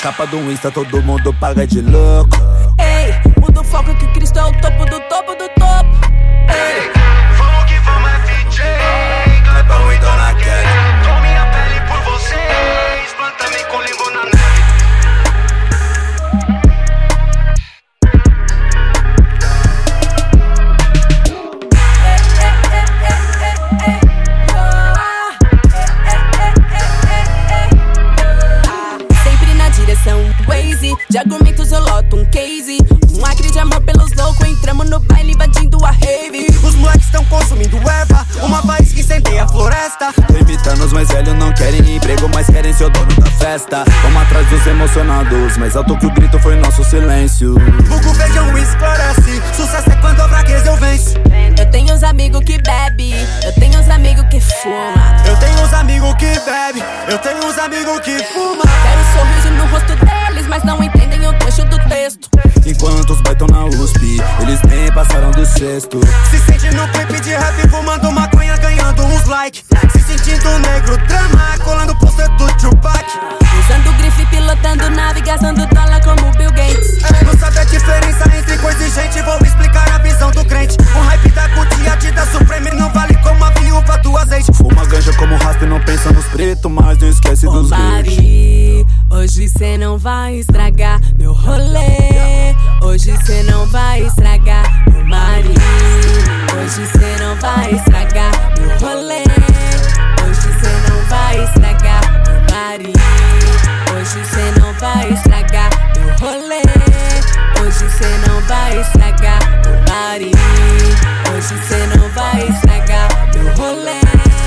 capa do Insta, todo mundo paga de louco. Ei, muda o foco que Cristo é o topo do topo do topo. Ei, vamos que vamos, FJ, Clebão e Dona Kelly. Dou minha pele por vocês, planta-me com limão na neve. Sempre na direção Waze, de argumentos eu loto um case. Um acre de amor pelos loucos, entramos no baile invadindo a rave. Os moleques estão consumindo erva, uma faísca incendeia a floresta. Tô imitando os mais velhos, não querem emprego, mas querem ser o dono da festa. Vamos atrás dos emocionados, mais alto que o grito foi nosso silêncio. Vulgo vejam esclarece, sucesso é quando a fraqueza eu venço. Eu tenho uns amigos que bebe, eu tenho uns amigos que fuma. Eu tenho uns amigos que bebe, eu tenho uns amigos que fuma. Quero um sorriso no rosto deles, mas não entendem o trecho do texto. Enquanto os baitam na USP, eles nem passaram do sexto. Se sente no clipe de rap, fumando maconha, ganhando uns likes. Se sentindo negro, drama, colando pôster do Tupac. Usando grife, pilotando nave, gastando dólar como Bill Gates. Não sabe a diferença entre coisa e gente, vou explicar a visão do crente. O hype da cutia, Adidas Supreme não vale como a viúva do azeite. Fuma ganja como rasta e não pensa nos pretos, mas não esquece dos verdes. Mari, hoje cê não vai estragar meu rolê. Hoje cê não vai estragar meu Mari. Hoje cê não vai estragar meu rolê. Hoje cê não vai estragar meu Mari. Hoje cê não vai estragar meu rolê. Hoje cê não vai estragar meu Mari. Hoje cê não vai estragar meu rolê.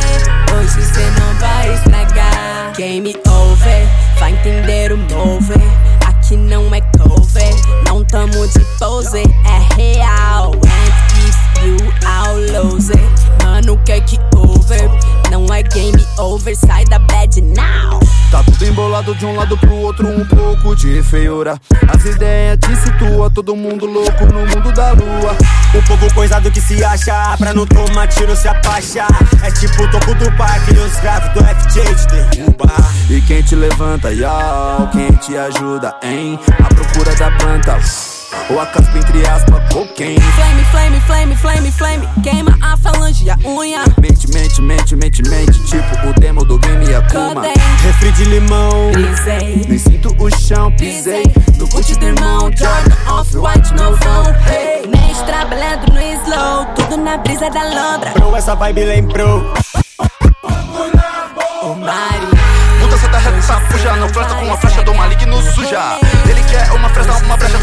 Hoje cê não vai estragar. Game over, vai entender o mover. Aqui não é cover, não tamo de pose, é real. And if you all lose it, mano, que over? Não é game over, sai da bad now. Tá tudo embolado de um lado pro outro, um pouco de feiura. As ideias te situa, todo mundo louco no mundo da lua. O povo coisado que se acha, pra não tomar tiro se apaixar. É tipo o topo do parque e os graves do FJ te derruba. E quem te levanta, yau, quem te ajuda, hein? A procura da planta, ou a caspa entre aspas, cocaine. Flame, flame, flame, flame, flame, queima a falange e a unha. Mente, mente, mente, mente, mente, tipo o demo do game Akuma. Codeine, Refri de limão, brisei, Nem sinto o chão, pisei no boot do irmão. Jordan, off-white, novão. Hey, mês trabalhando no slow, tudo na brisa da lombra. bro, essa vibe lembrou. O Mari, mudança da reta, fuja, não flerta com a flecha do maligno suja. Ele quer uma fresta, uma brecha